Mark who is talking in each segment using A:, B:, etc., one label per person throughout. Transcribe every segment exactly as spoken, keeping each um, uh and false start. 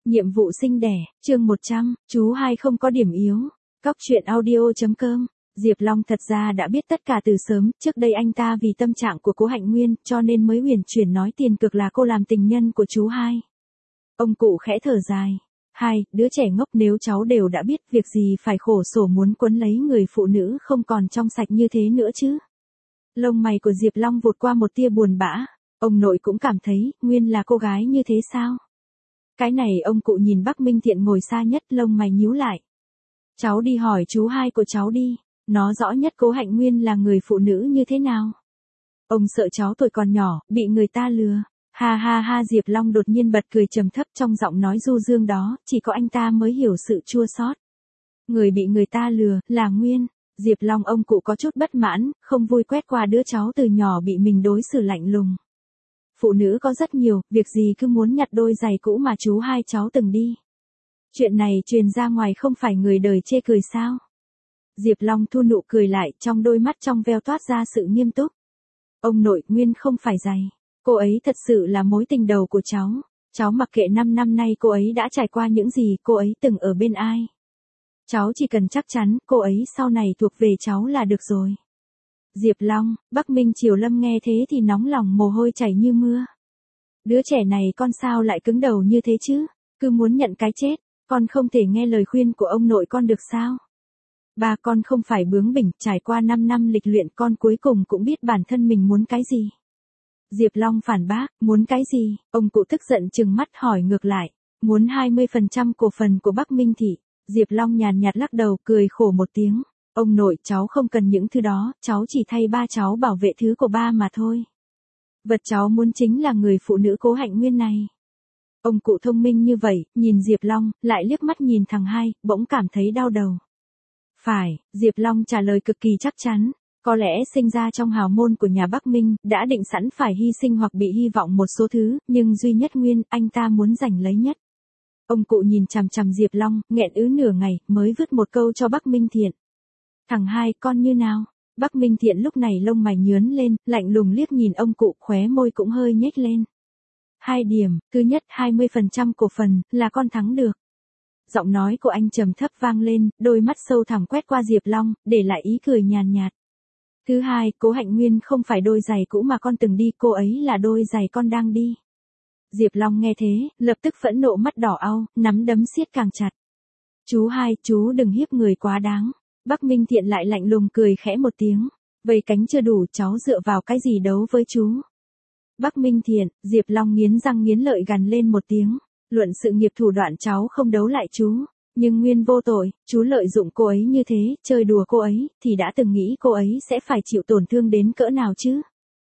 A: Nhiệm vụ sinh đẻ, chương một trăm, chú hai không có điểm yếu. Cóc truyện audio.com. Diệp Long thật ra đã biết tất cả từ sớm, trước đây anh ta vì tâm trạng của Cố Hạnh Nguyên, cho nên mới huyền chuyển nói tiền cực là cô làm tình nhân của chú hai. Ông cụ khẽ thở dài. Hai, đứa trẻ ngốc, nếu cháu đều đã biết, việc gì phải khổ sở muốn quấn lấy người phụ nữ không còn trong sạch như thế nữa chứ. Lông mày của Diệp Long vụt qua một tia buồn bã. Ông nội cũng cảm thấy, Nguyên là cô gái như thế sao? Cái này ông cụ nhìn Bắc Minh Thiện ngồi xa nhất, lông mày nhíu lại. Cháu đi hỏi chú hai của cháu đi, nó rõ nhất Cố Hạnh Nguyên là người phụ nữ như thế nào. Ông sợ cháu tuổi còn nhỏ, bị người ta lừa. Ha ha ha, Diệp Long đột nhiên bật cười trầm thấp, trong giọng nói du dương đó, chỉ có anh ta mới hiểu sự chua xót. Người bị người ta lừa, là Nguyên. Diệp Long ông cụ có chút bất mãn, không vui quét qua đứa cháu từ nhỏ bị mình đối xử lạnh lùng. Phụ nữ có rất nhiều, việc gì cứ muốn nhặt đôi giày cũ mà chú hai cháu từng đi. Chuyện này truyền ra ngoài không phải người đời chê cười sao? Diệp Long thu nụ cười lại, trong đôi mắt trong veo toát ra sự nghiêm túc. Ông nội, Nguyên không phải giày. Cô ấy thật sự là mối tình đầu của cháu. Cháu mặc kệ năm năm nay cô ấy đã trải qua những gì, cô ấy từng ở bên ai. Cháu chỉ cần chắc chắn, cô ấy sau này thuộc về cháu là được rồi. Diệp Long, Bắc Minh Triều Lâm nghe thế thì nóng lòng mồ hôi chảy như mưa. Đứa trẻ này con sao lại cứng đầu như thế chứ, cứ muốn nhận cái chết, con không thể nghe lời khuyên của ông nội con được sao? Ba, con không phải bướng bỉnh, trải qua năm năm lịch luyện con cuối cùng cũng biết bản thân mình muốn cái gì. Diệp Long phản bác, muốn cái gì? Ông cụ tức giận trừng mắt hỏi ngược lại, muốn hai mươi phần trăm cổ phần của Bắc Minh Thị. Diệp Long nhàn nhạt lắc đầu, cười khổ một tiếng. Ông nội, cháu không cần những thứ đó, cháu chỉ thay ba cháu bảo vệ thứ của ba mà thôi. Vật cháu muốn chính là người phụ nữ Cố Hạnh Nguyên này. Ông cụ thông minh như vậy, nhìn Diệp Long, lại liếc mắt nhìn thằng hai, bỗng cảm thấy đau đầu. Phải, Diệp Long trả lời cực kỳ chắc chắn. Có lẽ sinh ra trong hào môn của nhà Bắc Minh, đã định sẵn phải hy sinh hoặc bị hy vọng một số thứ, nhưng duy nhất Nguyên, anh ta muốn giành lấy nhất. Ông cụ nhìn chằm chằm Diệp Long, nghẹn ứ nửa ngày, mới vứt một câu cho Bắc Minh Thiện. Thằng hai, con như nào? Bắc Minh Thiện lúc này lông mày nhướn lên, lạnh lùng liếc nhìn ông cụ, khóe môi cũng hơi nhếch lên. Hai điểm, thứ nhất hai mươi phần trăm cổ phần, là con thắng được. Giọng nói của anh trầm thấp vang lên, đôi mắt sâu thẳm quét qua Diệp Long, để lại ý cười nhàn nhạt. Thứ hai, Cố Hạnh Nguyên không phải đôi giày cũ mà con từng đi, cô ấy là đôi giày con đang đi. Diệp Long nghe thế, lập tức phẫn nộ mắt đỏ au, nắm đấm siết càng chặt. Chú hai, chú đừng hiếp người quá đáng. Bắc Minh Thiện lại lạnh lùng cười khẽ một tiếng. Vây cánh chưa đủ, cháu dựa vào cái gì đấu với chú? Bắc Minh Thiện, Diệp Long nghiến răng nghiến lợi gằn lên một tiếng. Luận sự nghiệp thủ đoạn cháu không đấu lại chú. Nhưng Nguyên vô tội, chú lợi dụng cô ấy như thế, chơi đùa cô ấy, thì đã từng nghĩ cô ấy sẽ phải chịu tổn thương đến cỡ nào chứ?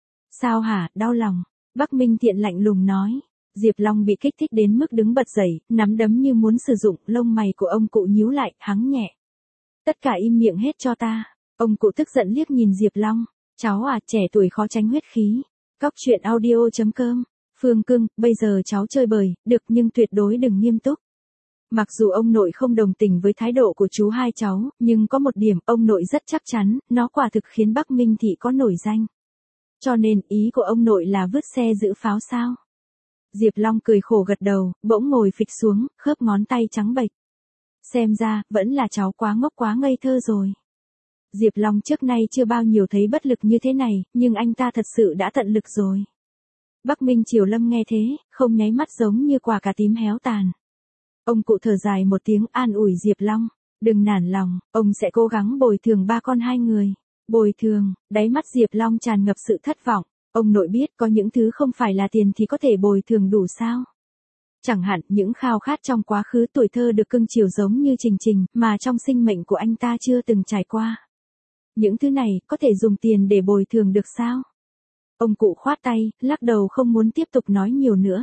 A: Sao hả, đau lòng? Bắc Minh Thiện lạnh lùng nói. Diệp Long bị kích thích đến mức đứng bật dậy, nắm đấm như muốn sử dụng, lông mày của ông cụ nhíu lại, hắng nhẹ. Tất cả im miệng hết cho ta. Ông cụ tức giận liếc nhìn Diệp Long. Cháu à, trẻ tuổi khó tránh huyết khí. Cóc truyện audio.com. Phương cưng, bây giờ cháu chơi bời, được nhưng tuyệt đối đừng nghiêm túc. Mặc dù ông nội không đồng tình với thái độ của chú hai cháu, nhưng có một điểm ông nội rất chắc chắn, nó quả thực khiến Bắc Minh Thị có nổi danh. Cho nên ý của ông nội là vứt xe giữ pháo sao? Diệp Long cười khổ gật đầu, bỗng ngồi phịch xuống, khớp ngón tay trắng bệch. Xem ra, vẫn là cháu quá ngốc quá ngây thơ rồi. Diệp Long trước nay chưa bao nhiêu thấy bất lực như thế này, nhưng anh ta thật sự đã tận lực rồi. Bắc Minh Triều Lâm nghe thế, không nháy mắt giống như quả cà tím héo tàn. Ông cụ thở dài một tiếng an ủi Diệp Long. Đừng nản lòng, ông sẽ cố gắng bồi thường ba con hai người. Bồi thường, đáy mắt Diệp Long tràn ngập sự thất vọng. Ông nội biết có những thứ không phải là tiền thì có thể bồi thường đủ sao? Chẳng hạn những khao khát trong quá khứ tuổi thơ được cưng chiều giống như Trình Trình mà trong sinh mệnh của anh ta chưa từng trải qua. Những thứ này có thể dùng tiền để bồi thường được sao? Ông cụ khoát tay, lắc đầu không muốn tiếp tục nói nhiều nữa.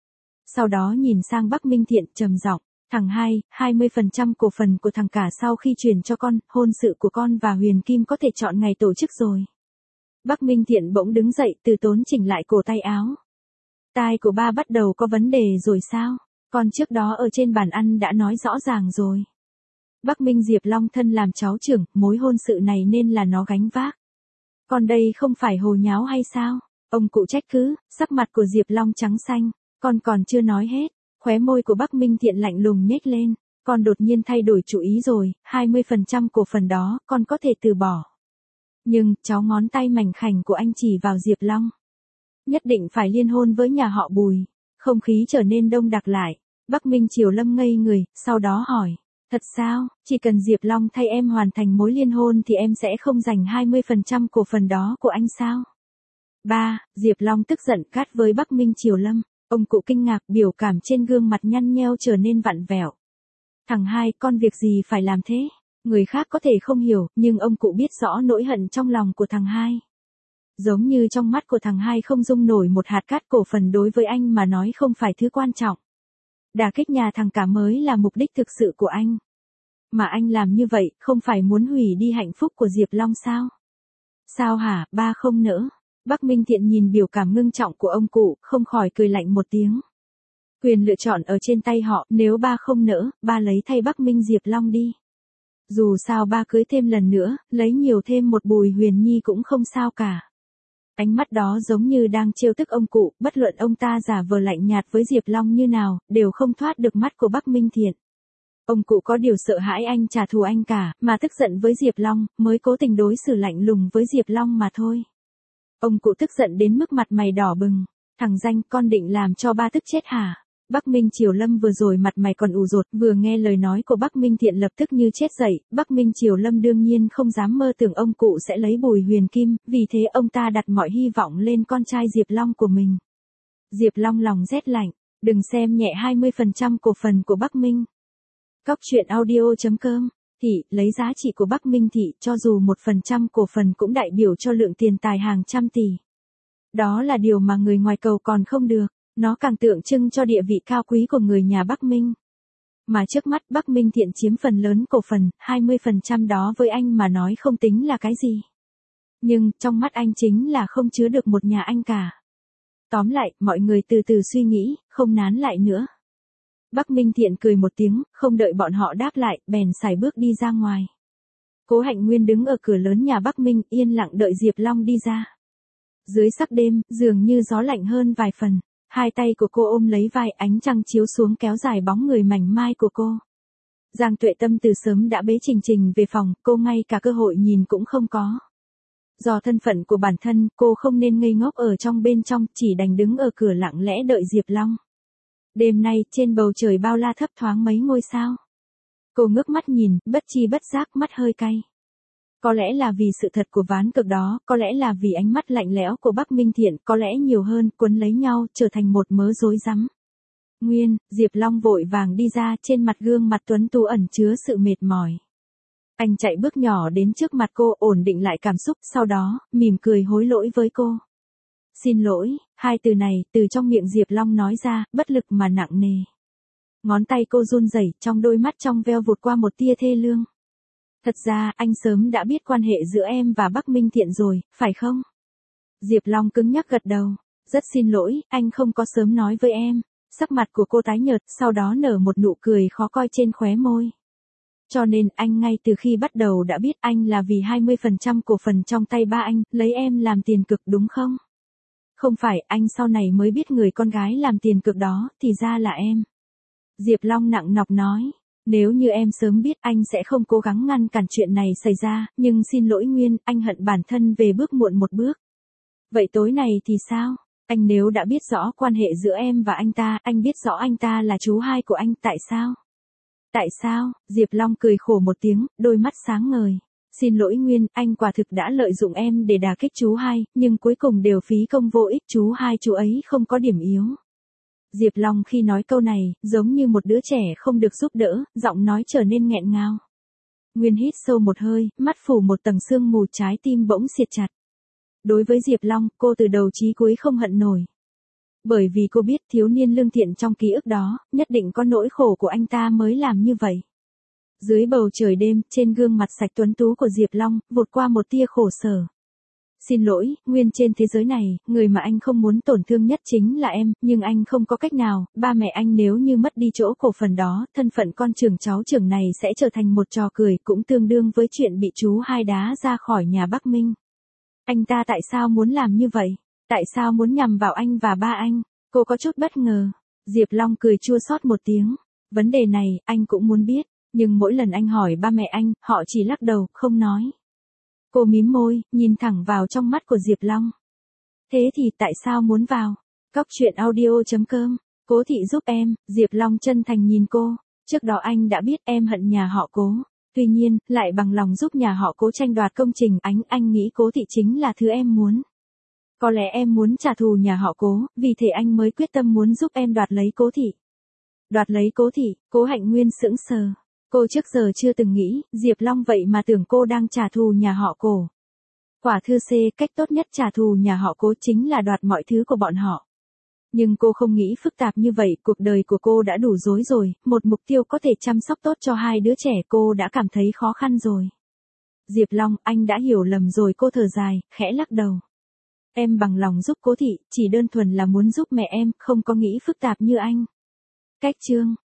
A: Sau đó nhìn sang Bắc Minh Thiện trầm giọng, thằng hai, hai mươi phần trăm cổ phần của thằng cả sau khi chuyển cho con, hôn sự của con và Huyền Kim có thể chọn ngày tổ chức rồi. Bắc Minh Thiện bỗng đứng dậy, từ tốn chỉnh lại cổ tay áo. Tai của ba bắt đầu có vấn đề rồi sao? Con trước đó ở trên bàn ăn đã nói rõ ràng rồi. Bắc Minh Diệp Long thân làm cháu trưởng, mối hôn sự này nên là nó gánh vác. Con đây không phải hồ nháo hay sao? Ông cụ trách cứ, sắc mặt của Diệp Long trắng xanh. Con còn chưa nói hết. Khóe môi của Bắc Minh Thiện lạnh lùng nhếch lên, con đột nhiên thay đổi chủ ý rồi, hai mươi phần trăm cổ phần đó, con có thể từ bỏ. Nhưng, cháu ngón tay mảnh khảnh của anh chỉ vào Diệp Long. Nhất định phải liên hôn với nhà họ Bùi. Không khí trở nên đông đặc lại. Bắc Minh Triều Lâm ngây người, sau đó hỏi. Thật sao, chỉ cần Diệp Long thay em hoàn thành mối liên hôn thì em sẽ không giành hai mươi phần trăm cổ phần đó của anh sao? Ba, Diệp Long tức giận cát với Bắc Minh Triều Lâm. Ông cụ kinh ngạc, biểu cảm trên gương mặt nhăn nheo trở nên vặn vẹo. Thằng hai, con việc gì phải làm thế? Người khác có thể không hiểu, nhưng ông cụ biết rõ nỗi hận trong lòng của thằng hai. Giống như trong mắt của thằng hai không dung nổi một hạt cát cổ phần đối với anh mà nói không phải thứ quan trọng. Đả kích nhà thằng cả mới là mục đích thực sự của anh. Mà anh làm như vậy, không phải muốn hủy đi hạnh phúc của Diệp Long sao? Sao hả, ba không nỡ? Bắc Minh Thiện nhìn biểu cảm ngưng trọng của ông cụ, không khỏi cười lạnh một tiếng. Quyền lựa chọn ở trên tay họ, nếu ba không nỡ, ba lấy thay Bắc Minh Diệp Long đi. Dù sao ba cưới thêm lần nữa, lấy nhiều thêm một Bùi Huyền Nhi cũng không sao cả. Ánh mắt đó giống như đang trêu tức ông cụ, bất luận ông ta giả vờ lạnh nhạt với Diệp Long như nào, đều không thoát được mắt của Bắc Minh Thiện. Ông cụ có điều sợ hãi anh trả thù anh cả, mà tức giận với Diệp Long, mới cố tình đối xử lạnh lùng với Diệp Long mà thôi. Ông cụ tức giận đến mức mặt mày đỏ bừng. Thằng danh, con định làm cho ba tức chết hả? Bắc Minh Triều Lâm vừa rồi mặt mày còn ủ rột, vừa nghe lời nói của Bắc Minh Thiện lập tức như chết dậy. Bắc Minh Triều Lâm đương nhiên không dám mơ tưởng ông cụ sẽ lấy Bùi Huyền Kim, vì thế ông ta đặt mọi hy vọng lên con trai Diệp Long của mình. Diệp Long lòng rét lạnh, đừng xem nhẹ hai mươi phần trăm cổ phần của Bắc Minh. Cóc truyện audio chấm com, thị, lấy giá trị của Bắc Minh thị, cho dù một phần trăm cổ phần cũng đại biểu cho lượng tiền tài hàng trăm tỷ. Đó là điều mà người ngoài cầu còn không được. Nó càng tượng trưng cho địa vị cao quý của người nhà Bắc Minh. Mà trước mắt Bắc Minh Thiện chiếm phần lớn cổ phần, hai mươi phần trăm đó với anh mà nói không tính là cái gì. Nhưng, trong mắt anh chính là không chứa được một nhà anh cả. Tóm lại, mọi người từ từ suy nghĩ, không nán lại nữa. Bắc Minh Thiện cười một tiếng, không đợi bọn họ đáp lại, bèn sải bước đi ra ngoài. Cố Hạnh Nguyên đứng ở cửa lớn nhà Bắc Minh, yên lặng đợi Diệp Long đi ra. Dưới sắc đêm, dường như gió lạnh hơn vài phần. Hai tay của cô ôm lấy vai, ánh trăng chiếu xuống kéo dài bóng người mảnh mai của cô. Giang Tuệ Tâm từ sớm đã bế Trình Trình về phòng, cô ngay cả cơ hội nhìn cũng không có. Do thân phận của bản thân, cô không nên ngây ngốc ở trong bên trong, chỉ đành đứng ở cửa lặng lẽ đợi Diệp Long. Đêm nay, trên bầu trời bao la thấp thoáng mấy ngôi sao. Cô ngước mắt nhìn, bất chi bất giác mắt hơi cay. Có lẽ là vì sự thật của ván cược đó, có lẽ là vì ánh mắt lạnh lẽo của Bắc Minh Thiện, có lẽ nhiều hơn, cuốn lấy nhau, trở thành một mớ rối rắm. Nguyên, Diệp Long vội vàng đi ra, trên mặt gương mặt tuấn tú ẩn chứa sự mệt mỏi. Anh chạy bước nhỏ đến trước mặt cô, ổn định lại cảm xúc, sau đó, mỉm cười hối lỗi với cô. Xin lỗi, hai từ này, từ trong miệng Diệp Long nói ra, bất lực mà nặng nề. Ngón tay cô run rẩy, trong đôi mắt trong veo vụt qua một tia thê lương. Thật ra, anh sớm đã biết quan hệ giữa em và Bắc Minh Thiện rồi, phải không? Diệp Long cứng nhắc gật đầu. Rất xin lỗi, anh không có sớm nói với em. Sắc mặt của cô tái nhợt, sau đó nở một nụ cười khó coi trên khóe môi. Cho nên, anh ngay từ khi bắt đầu đã biết anh là vì hai mươi phần trăm cổ phần trong tay ba anh, lấy em làm tiền cực đúng không? Không phải, anh sau này mới biết người con gái làm tiền cực đó, thì ra là em. Diệp Long nặng nọc nói. Nếu như em sớm biết anh sẽ không cố gắng ngăn cản chuyện này xảy ra, nhưng xin lỗi Nguyên, anh hận bản thân về bước muộn một bước. Vậy tối này thì sao? Anh nếu đã biết rõ quan hệ giữa em và anh ta, anh biết rõ anh ta là chú hai của anh, tại sao? Tại sao? Diệp Long cười khổ một tiếng, đôi mắt sáng ngời. Xin lỗi Nguyên, anh quả thực đã lợi dụng em để đả kích chú hai, nhưng cuối cùng đều phí công vô ích, chú hai chú ấy không có điểm yếu. Diệp Long khi nói câu này, giống như một đứa trẻ không được giúp đỡ, giọng nói trở nên nghẹn ngào. Nguyên hít sâu một hơi, mắt phủ một tầng sương mù, trái tim bỗng siết chặt. Đối với Diệp Long, cô từ đầu chí cuối không hận nổi. Bởi vì cô biết thiếu niên lương thiện trong ký ức đó, nhất định có nỗi khổ của anh ta mới làm như vậy. Dưới bầu trời đêm, trên gương mặt sạch tuấn tú của Diệp Long, vụt qua một tia khổ sở. Xin lỗi, Nguyên, trên thế giới này, người mà anh không muốn tổn thương nhất chính là em, nhưng anh không có cách nào, ba mẹ anh nếu như mất đi chỗ cổ phần đó, thân phận con trưởng cháu trưởng này sẽ trở thành một trò cười, cũng tương đương với chuyện bị chú hai đá ra khỏi nhà Bắc Minh. Anh ta tại sao muốn làm như vậy? Tại sao muốn nhằm vào anh và ba anh? Cô có chút bất ngờ. Diệp Long cười chua xót một tiếng. Vấn đề này, anh cũng muốn biết, nhưng mỗi lần anh hỏi ba mẹ anh, họ chỉ lắc đầu, không nói. Cô mím môi, nhìn thẳng vào trong mắt của Diệp Long. Thế thì tại sao muốn vào? Cóc truyện audio chấm com, Cố thị giúp em, Diệp Long chân thành nhìn cô. Trước đó anh đã biết em hận nhà họ Cố. Tuy nhiên, lại bằng lòng giúp nhà họ Cố tranh đoạt công trình ánh, anh nghĩ Cố thị chính là thứ em muốn. Có lẽ em muốn trả thù nhà họ Cố, vì thế anh mới quyết tâm muốn giúp em đoạt lấy Cố thị. Đoạt lấy Cố thị, Cố Hạnh Nguyên sững sờ. Cô trước giờ chưa từng nghĩ, Diệp Long vậy mà tưởng cô đang trả thù nhà họ Cố. Quả thư C, cách tốt nhất trả thù nhà họ Cố chính là đoạt mọi thứ của bọn họ. Nhưng cô không nghĩ phức tạp như vậy, cuộc đời của cô đã đủ rối rồi, một mục tiêu có thể chăm sóc tốt cho hai đứa trẻ cô đã cảm thấy khó khăn rồi. Diệp Long, anh đã hiểu lầm rồi, cô thở dài, khẽ lắc đầu. Em bằng lòng giúp Cố thị, chỉ đơn thuần là muốn giúp mẹ em, không có nghĩ phức tạp như anh. Cách chương